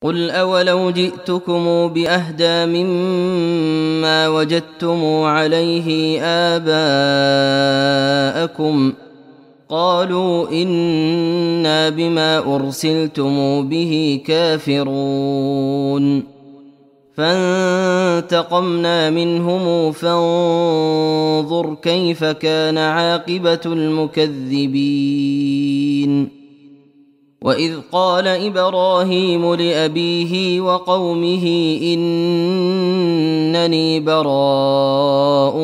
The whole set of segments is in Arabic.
قل أولو جئتكم بأهدى مما وجدتم عليه آباءكم قالوا إنا بما أرسلتم به كافرون فانتقمنا منهم فانظر كيف كان عاقبة المكذبين وإذ قال إبراهيم لأبيه وقومه إنني براء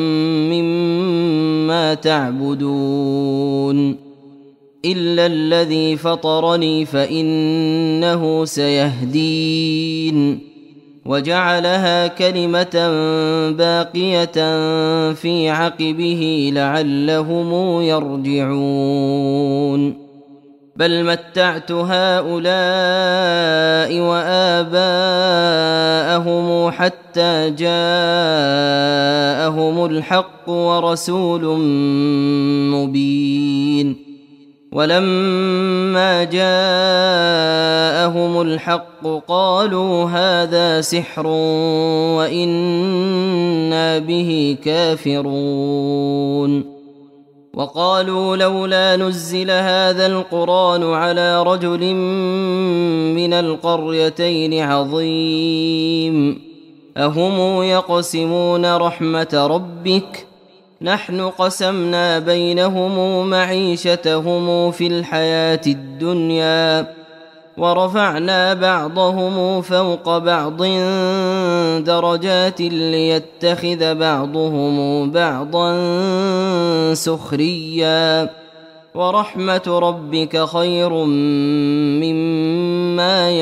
مما تعبدون إلا الذي فطرني فإنه سيهدين وجعلها كلمة باقية في عقبه لعلهم يرجعون بل متعت هؤلاء وآباءهم حتى جاءهم الحق ورسول مبين ولما جاءهم الحق قالوا هذا سحر وإنا به كافرون وقالوا لولا نزل هذا القرآن على رجل من القريتين عظيم أهم يقسمون رحمة ربك نحن قسمنا بينهم معيشتهم في الحياة الدنيا ورفعنا بعضهم فوق بعض درجات ليتخذ بعضهم بعضا سخريا ورحمة ربك خير مما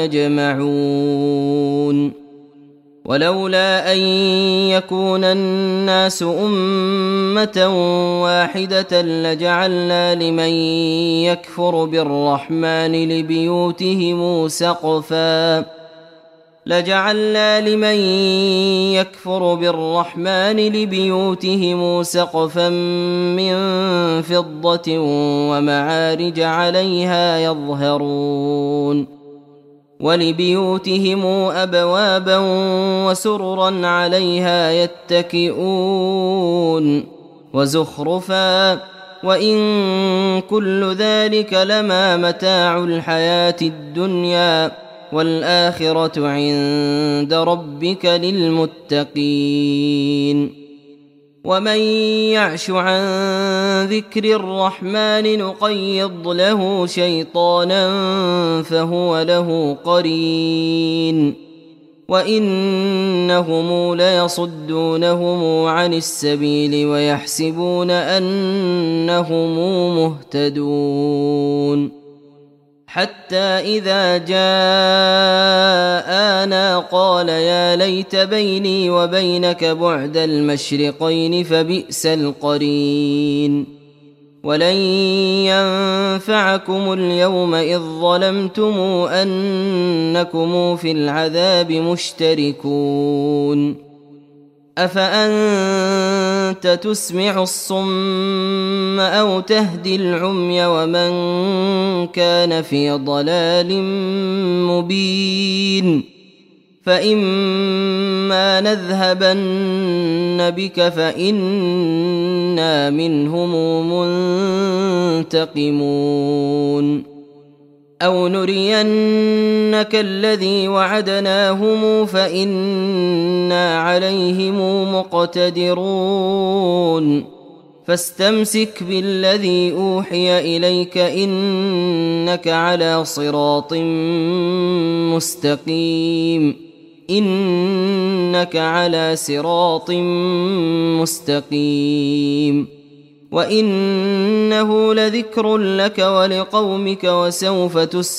يجمعون ولولا أن يكون الناس أمة واحدة لجعلنا لمن يكفر بالرحمن لبيوتهم سقفا من فضة ومعارج عليها يظهرون ولبيوتهم أبوابا وسررا عليها يتكئون وزخرفا وإن كل ذلك لما متاع الحياة الدنيا والآخرة عند ربك للمتقين ومن يعش عن ذكر الرحمن نقيض له شيطانا فهو له قرين وإنهم ليصدونهم عن السبيل ويحسبون أنهم مهتدون حتى إذا جاءنا قال يا ليت بيني وبينك بعد المشرقين فبئس القرين ولن ينفعكم اليوم إذ ظلمتم أنكم في العذاب مشتركون أفأنت تسمع الصم أو تهدي العمي ومن كان في ضلال مبين فإما نذهبن بك فإنا منهم منتقمون أو نرينك الذي وعدناهم فإنا عليهم مقتدرون فاستمسك بالذي أوحي إليك إنك على صراط مستقيم وإنه لذكر لك ولقومك وسوف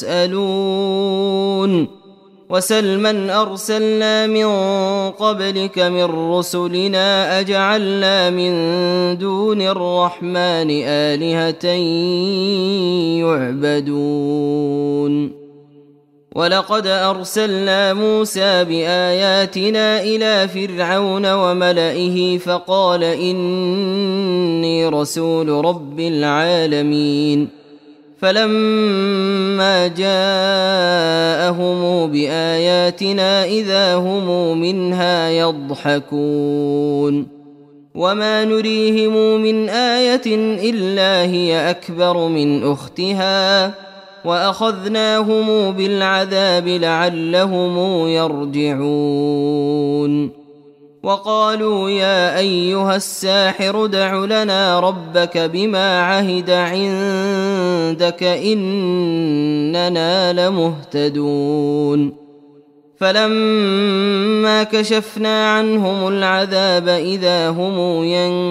تسألون وسل من أرسلنا من قبلك من رسلنا أجعلنا من دون الرحمن آلهة يعبدون ولقد أرسلنا موسى بآياتنا إلى فرعون وملئه فقال إني رسول رب العالمين فلما جاءهم بآياتنا إذا هم منها يضحكون وما نريهم من آية إلا هي أكبر من أختها وأخذناهم بالعذاب لعلهم يرجعون وقالوا يا أيها الساحر ادع لنا ربك بما عهد عندك إننا لمهتدون فلما كشفنا عنهم العذاب إذا هم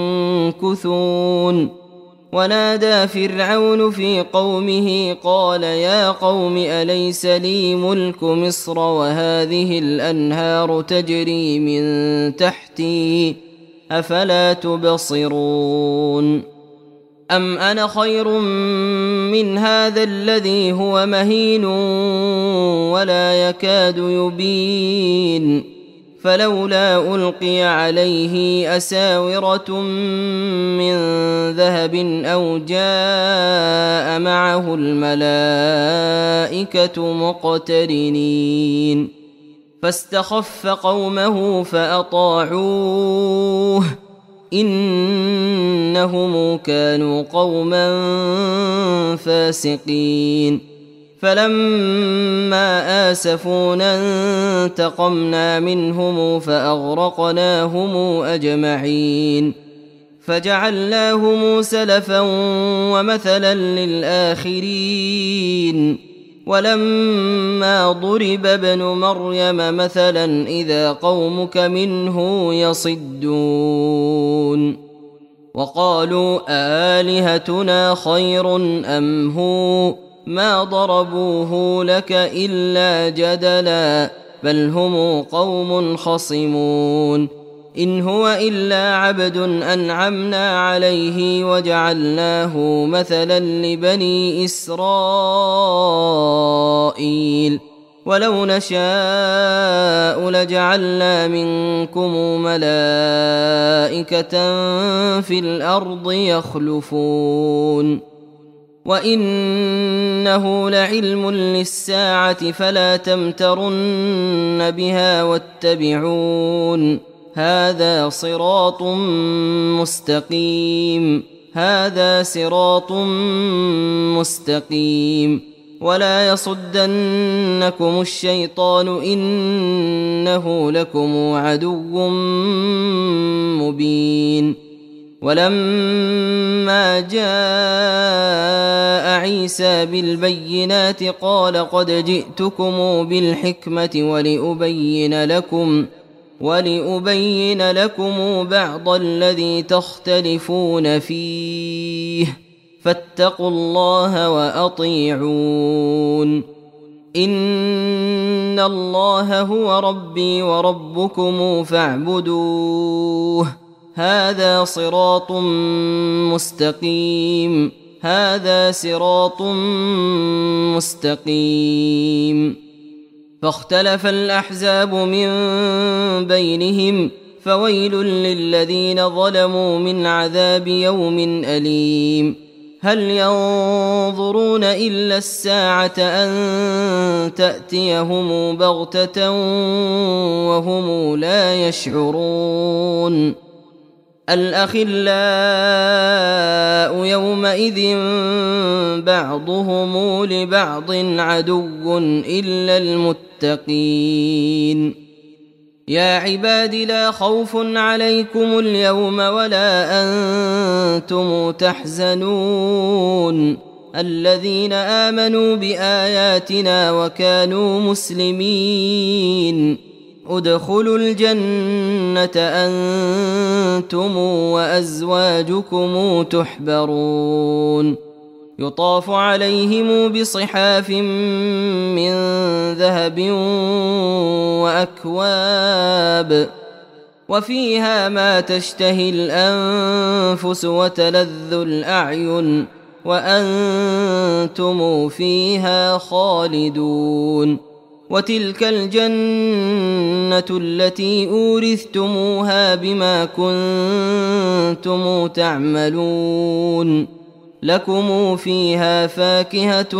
ينكثون ونادى فرعون في قومه قال يا قوم أليس لي ملك مصر وهذه الأنهار تجري من تحتي أفلا تبصرون أم أنا خير من هذا الذي هو مهين ولا يكاد يبين فلولا ألقي عليه أساورة من ذهب أو جاء معه الملائكة مقترنين فاستخف قومه فأطاعوه إنهم كانوا قوما فاسقين فلما آسفونا انتقمنا منهم فأغرقناهم أجمعين فجعلناهم سلفا ومثلا للآخرين ولما ضرب ابن مريم مثلا إذا قومك منه يصدون وقالوا آلهتنا خير أم هو ما ضربوه لك إلا جدلا بل هم قوم خصمون إن هو إلا عبد أنعمنا عليه وجعلناه مثلا لبني إسرائيل ولو نشاء لجعلنا منكم ملائكة في الأرض يخلفون وإنه لعلم للساعة فلا تمترن بها واتبعون هذا صراط مستقيم ولا يصدنكم الشيطان إنه لكم عدو مبين ولما جاء عيسى بالبينات قال قد جئتكم بالحكمة ولأبين لكم بعض الذي تختلفون فيه فاتقوا الله وأطيعون إن الله هو ربي وربكم فاعبدوه هذا صراط مستقيم فاختلف الأحزاب من بينهم فويل للذين ظلموا من عذاب يوم أليم هل ينظرون إلا الساعة أن تأتيهم بغتة وهم لا يشعرون الأخلاء يومئذ بعضهم لبعض عدو إلا المتقين يا عباد لا خوف عليكم اليوم ولا أنتم تحزنون الذين آمنوا بآياتنا وكانوا مسلمين ادخلوا الجنة أنتم وأزواجكم تحبرون يطاف عليهم بصحاف من ذهب وأكواب وفيها ما تشتهي الأنفس وتلذ الأعين وأنتم فيها خالدون وتلك الجنة التي أورثتموها بما كنتم تعملون لكم فيها فاكهة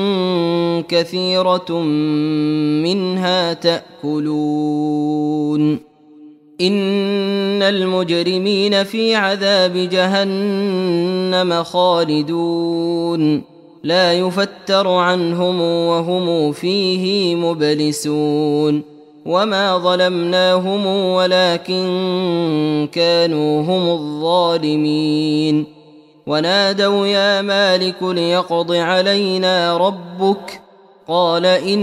كثيرة منها تأكلون إن المجرمين في عذاب جهنم خالدون لا يفتر عنهم وهم فيه مبلسون وما ظلمناهم ولكن كانوا هم الظالمين ونادوا يا مالك ليقض علينا ربك قال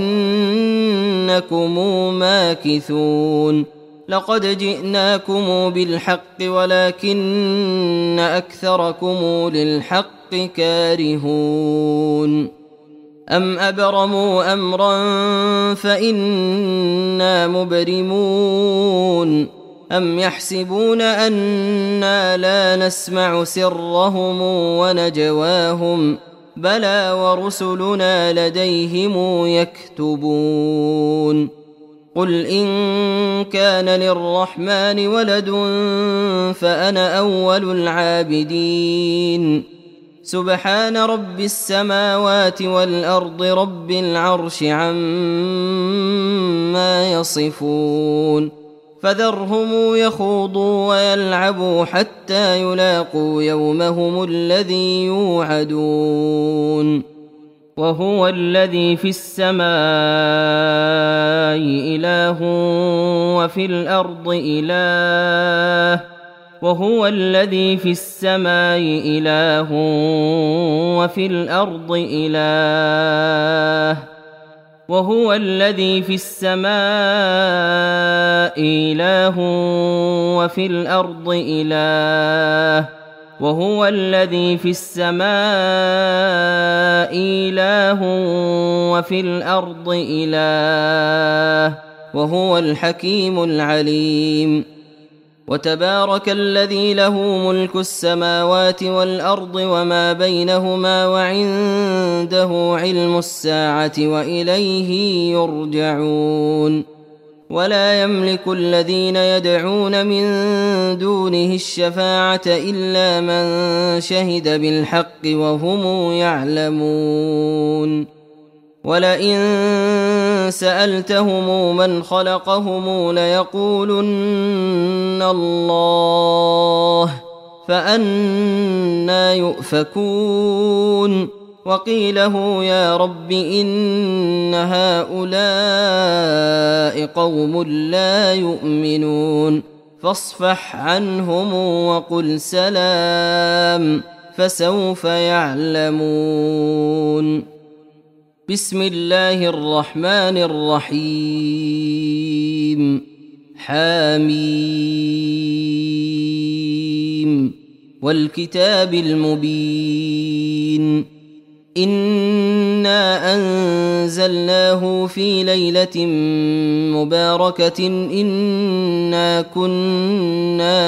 إنكم ماكثون لقد جئناكم بالحق ولكن أكثركم للحق كارهون أم أبرموا أمرا فإنا مبرمون أم يحسبون أنا لا نسمع سرهم ونجواهم بلى ورسلنا لديهم يكتبون قل إن كان للرحمن ولد فأنا أول العابدين سبحان رب السماوات والأرض رب العرش عما يصفون فذرهم يخوضوا ويلعبوا حتى يلاقوا يومهم الذي يوعدون وهو الذي في السماء إله وفي الأرض إله وهو الذي في السماء إله وفي الأرض إله وهو الذي في السماء إله وفي الأرض إله وهو الذي في السماء إله وفي الأرض إله وهو الحكيم العليم وتبارك الذي له ملك السماوات والأرض وما بينهما وعنده علم الساعة وإليه يرجعون ولا يملك الذين يدعون من دونه الشفاعة إلا من شهد بالحق وهم يعلمون ولئن سألتهم من خلقهم ليقولن الله فأنى يؤفكون وقيله يا رب إن هؤلاء قوم لا يؤمنون فاصفح عنهم وقل سلام فسوف يعلمون بسم الله الرحمن الرحيم حميم والكتاب المبين إنا أنزلناه في ليلة مباركة إنا كنا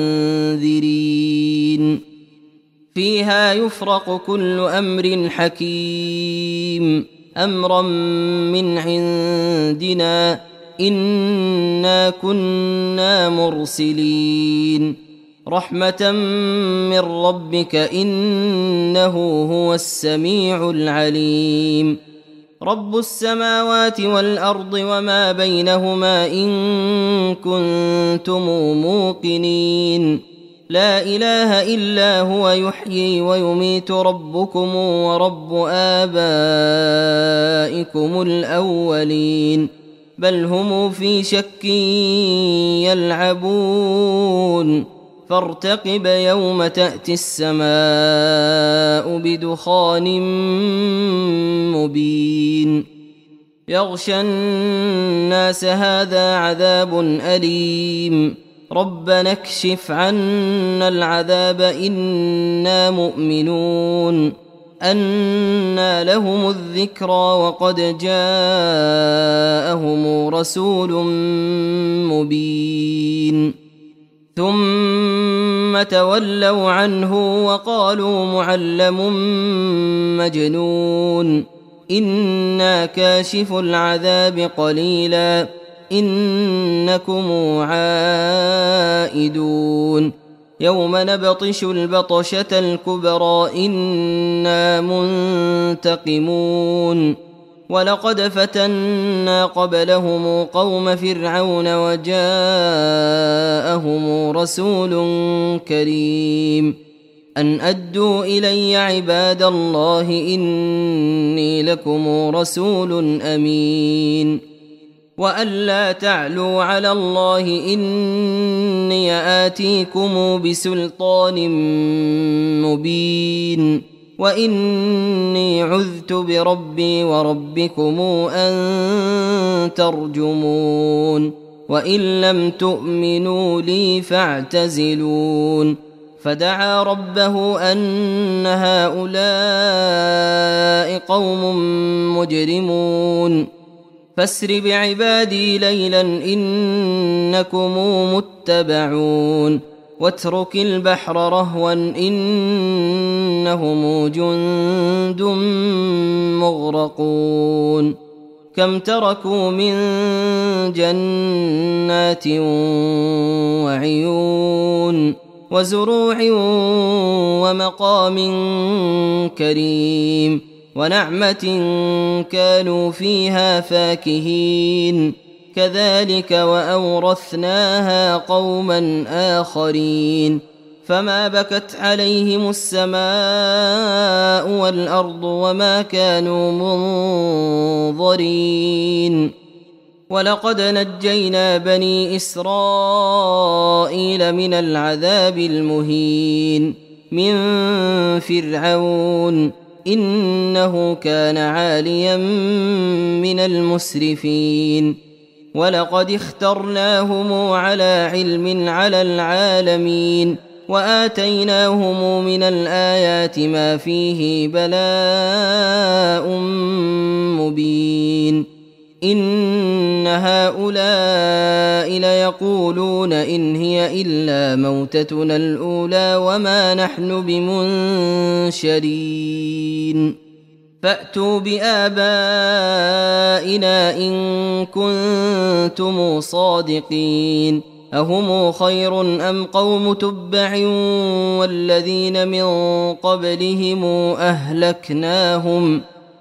منذرين فيها يفرق كل أمر حكيم أمرا من عندنا إنا كنا مرسلين رحمة من ربك إنه هو السميع العليم رب السماوات والأرض وما بينهما إن كنتم موقنين لا إله إلا هو يحيي ويميت ربكم ورب آبائكم الأولين بل هم في شك يلعبون فارتقب يوم تأتي السماء بدخان مبين يغشى الناس هذا عذاب أليم ربنا اكشف عنا العذاب إنا مؤمنون أنى لهم الذكرى وقد جاءهم رسول مبين ثم تولوا عنه وقالوا معلم مجنون إنا كاشف العذاب قليلا إنكم عائدون يوم نبطش البطشة الكبرى إنا منتقمون ولقد فتنا قبلهم قوم فرعون وجاءهم رسول كريم أن أدوا إلي عباد الله إني لكم رسول أمين وأن لا تعلوا على الله إني آتيكم بسلطان مبين وإني عذت بربي وربكم أن ترجمون وإن لم تؤمنوا لي فاعتزلون فدعا ربه أن هؤلاء قوم مجرمون فاسر بعبادي ليلا إنكم متبعون واترك البحر رهوا إنهم جند مغرقون كم تركوا من جنات وعيون وزروع ومقام كريم ونعمة كانوا فيها فاكهين كذلك وأورثناها قوما آخرين فما بكت عليهم السماء والأرض وما كانوا منظرين ولقد نجينا بني إسرائيل من العذاب المهين من فرعون إنه كان عاليا من المسرفين ولقد اخترناهم على علم على العالمين وآتيناهم من الآيات ما فيه بلاء مبين إن هؤلاء ليقولون إن هي إلا موتتنا الأولى وما نحن بمنشرين فأتوا بآبائنا إن كنتم صادقين أهم خير أم قوم تبع والذين من قبلهم أهلكناهم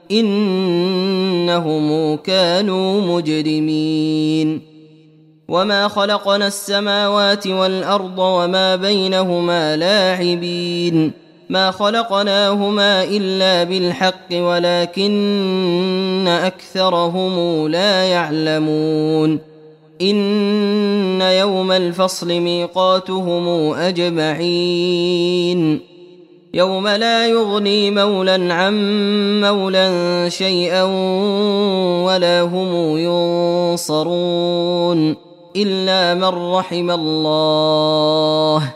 إنهم كانوا مجرمين وما خلقنا السماوات والأرض وما بينهما لاعبين ما خلقناهما إلا بالحق ولكن أكثرهم لا يعلمون إن يوم الفصل ميقاتهم أجمعين يوم لا يغني مولا عن مولا شيئا ولا هم ينصرون إلا من رحم الله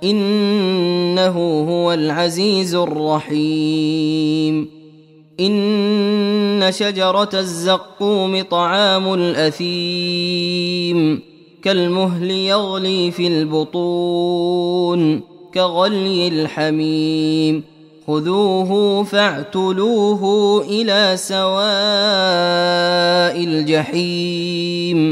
إنه هو العزيز الرحيم إن شجرة الزقوم طعام الأثيم كالمهل يغلي في البطون كغلي الحميم خذوه فاعتلوه إلى سواء الجحيم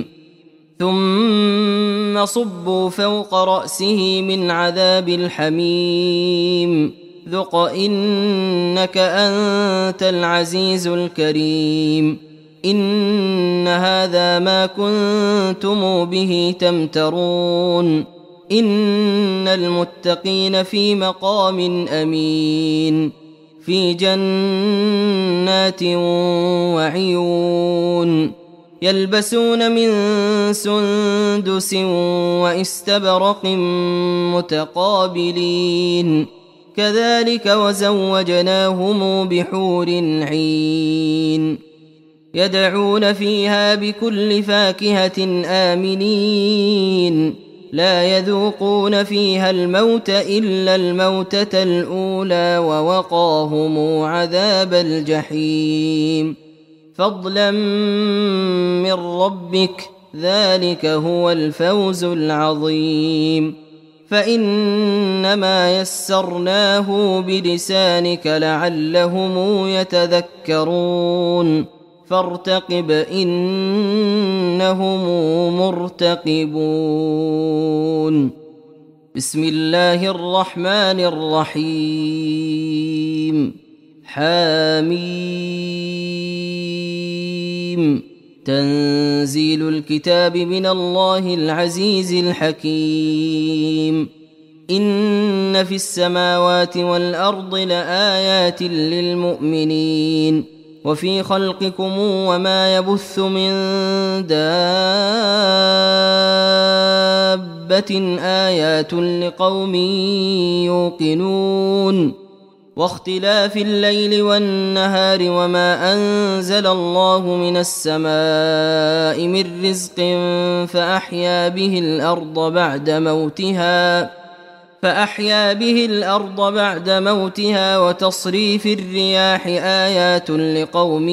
ثم صبوا فوق رأسه من عذاب الحميم ذق إنك أنت العزيز الكريم إن هذا ما كنتم به تمترون إن المتقين في مقام أمين في جنات وعيون يلبسون من سندس واستبرق متقابلين كذلك وزوجناهم بحور عين يدعون فيها بكل فاكهة آمنين لا يذوقون فيها الموت إلا الموتة الأولى ووقاهم عذاب الجحيم فضلا من ربك ذلك هو الفوز العظيم فإنما يسرناه بلسانك لعلهم يتذكرون فارتقب إنهم مرتقبون بسم الله الرحمن الرحيم حميم تنزيل الكتاب من الله العزيز الحكيم إن في السماوات والأرض لآيات للمؤمنين وفي خلقكم وما يبث من دابة آيات لقوم يوقنون واختلاف الليل والنهار وما أنزل الله من السماء من رزق فأحيا به الأرض بعد موتها وتصريف الرياح آيات لقوم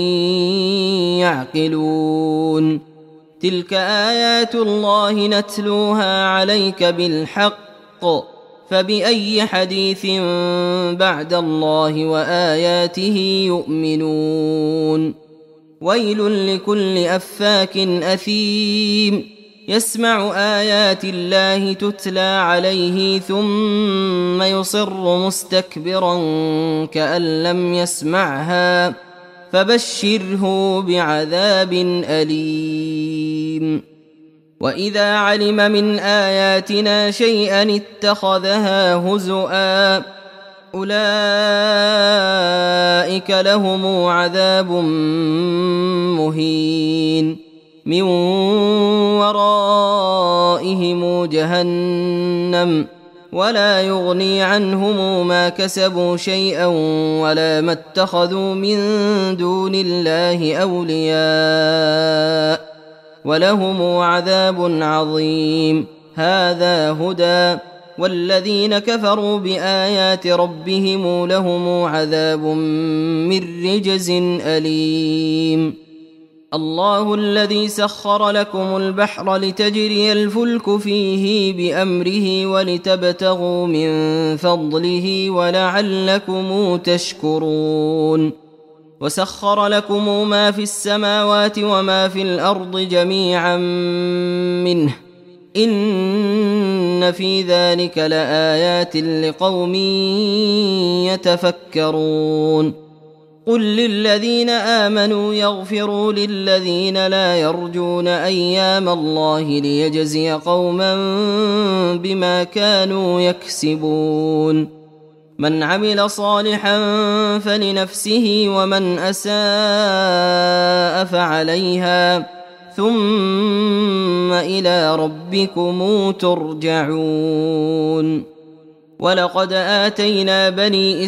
يعقلون تلك آيات الله نتلوها عليك بالحق فبأي حديث بعد الله وآياته يؤمنون ويل لكل أفاك أثيم يسمع آيات الله تتلى عليه ثم يصر مستكبرا كأن لم يسمعها فبشره بعذاب أليم وإذا علم من آياتنا شيئا اتخذها هزؤا أولئك لهم عذاب مهين من ورائهم جهنم ولا يغني عنهم ما كسبوا شيئا ولا ما اتخذوا من دون الله أولياء ولهم عذاب عظيم هذا هدى والذين كفروا بآيات ربهم لهم عذاب من رجز أليم الله الذي سخر لكم البحر لتجري الفلك فيه بأمره ولتبتغوا من فضله ولعلكم تشكرون وسخر لكم ما في السماوات وما في الأرض جميعا منه إن في ذلك لآيات لقوم يتفكرون قل للذين آمنوا يغفروا للذين لا يرجون أيام الله ليجزي قوما بما كانوا يكسبون من عمل صالحا فلنفسه ومن أساء فعليها ثم إلى ربكم ترجعون ولقد آتينا بني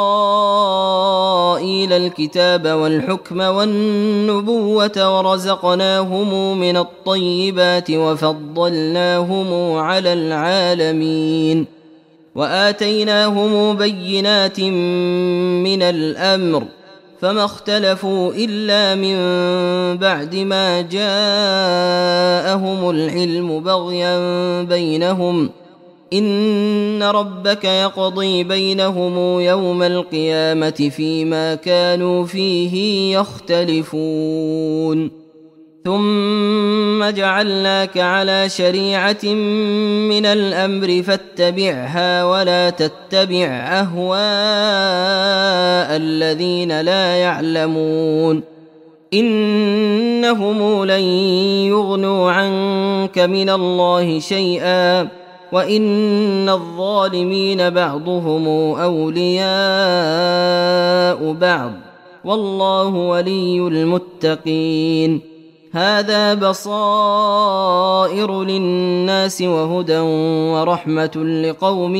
إسرائيل الكتاب والحكم والنبوة ورزقناهم من الطيبات وفضلناهم على العالمين وآتيناهم بينات من الأمر فما اختلفوا إلا من بعد ما جاءهم العلم بغيا بينهم إن ربك يقضي بينهم يوم القيامة فيما كانوا فيه يختلفون ثم جعلناك على شريعة من الأمر فاتبعها ولا تتبع أهواء الذين لا يعلمون إنهم لن يغنوا عنك من الله شيئا وإن الظالمين بعضهم أولياء بعض والله ولي المتقين هذا بصائر للناس وهدى ورحمة لقوم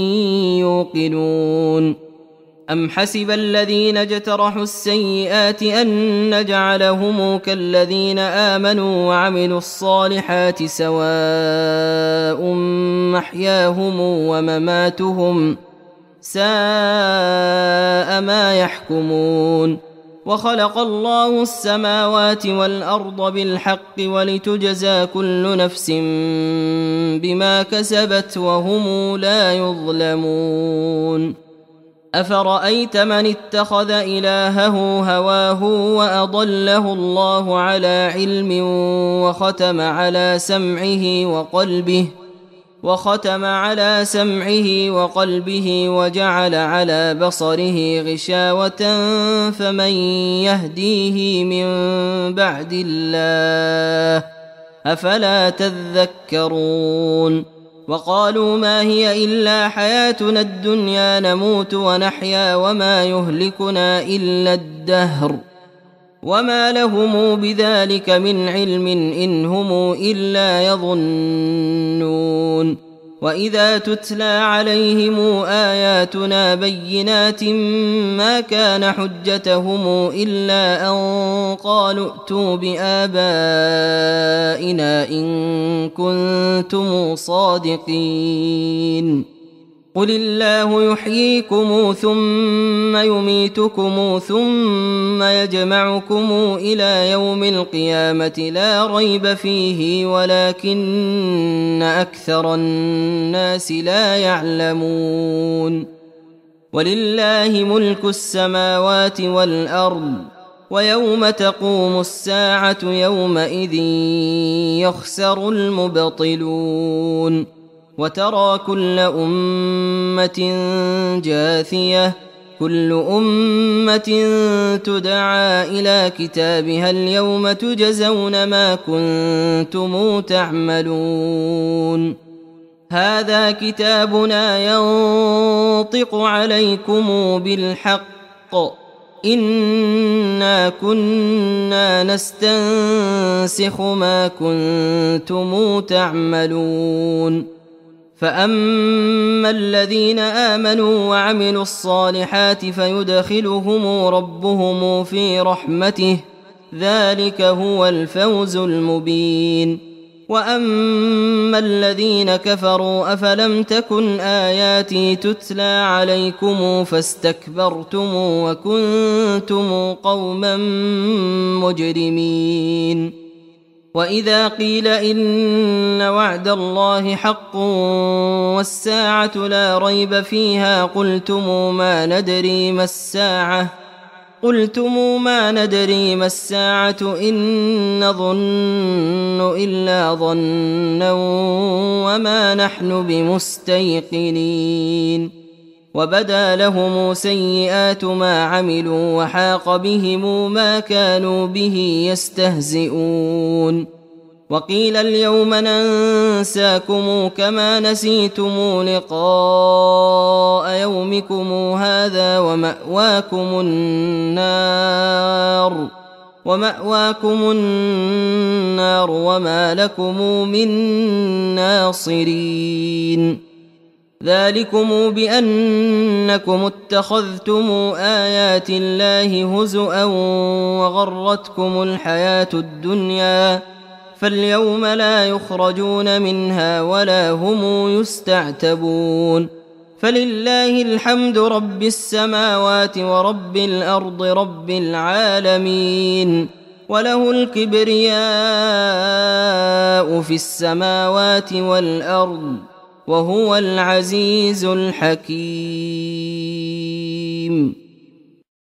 يوقنون أم حسب الذين اجترحوا السيئات أن نجعلهم كالذين آمنوا وعملوا الصالحات سواء محياهم ومماتهم ساء ما يحكمون وخلق الله السماوات والأرض بالحق ولتجزى كل نفس بما كسبت وهم لا يظلمون أفرأيت من اتخذ إلهه هواه وأضله الله على علم وختم على سمعه وختم على سمعه وقلبه وجعل على بصره غشاوة فمن يهديه من بعد الله أفلا تذكرون وقالوا ما هي إلا حياتنا الدنيا نموت ونحيا وما يهلكنا إلا الدهر وما لهم بذلك من علم إن هم إلا يظنون وإذا تتلى عليهم آياتنا بينات ما كان حجتهم إلا أن قالوا ائتوا بآبائنا إن كنتم صادقين قل الله يحييكم ثم يميتكم ثم يجمعكم إلى يوم القيامة لا ريب فيه ولكن أكثر الناس لا يعلمون ولله ملك السماوات والأرض ويوم تقوم الساعة يومئذ يخسر المبطلون وترى كل أمة جاثية كل أمة تدعى إلى كتابها اليوم تجزون ما كنتم تعملون هذا كتابنا ينطق عليكم بالحق إنا كنا نستنسخ ما كنتم تعملون فأما الذين آمنوا وعملوا الصالحات فيدخلهم ربهم في رحمته ذلك هو الفوز المبين وأما الذين كفروا أفلم تكن آياتي تتلى عليكم فاستكبرتم وكنتم قوما مجرمين وإذا قيل إن وعد الله حق والساعة لا ريب فيها قلتم ما ندري ما الساعة إن نظن إلا ظنا وما نحن بمستيقنين وبدا لهم سيئات ما عملوا وحاق بهم ما كانوا به يستهزئون وقيل اليوم ننساكم كما نسيتم لقاء يومكم هذا ومأواكم النار وما لكم من ناصرين ذلكم بأنكم اتخذتم آيات الله هزؤا وغرتكم الحياة الدنيا فاليوم لا يخرجون منها ولا هم يستعتبون فلله الحمد رب السماوات ورب الأرض رب العالمين وله الكبرياء في السماوات والأرض وهو العزيز الحكيم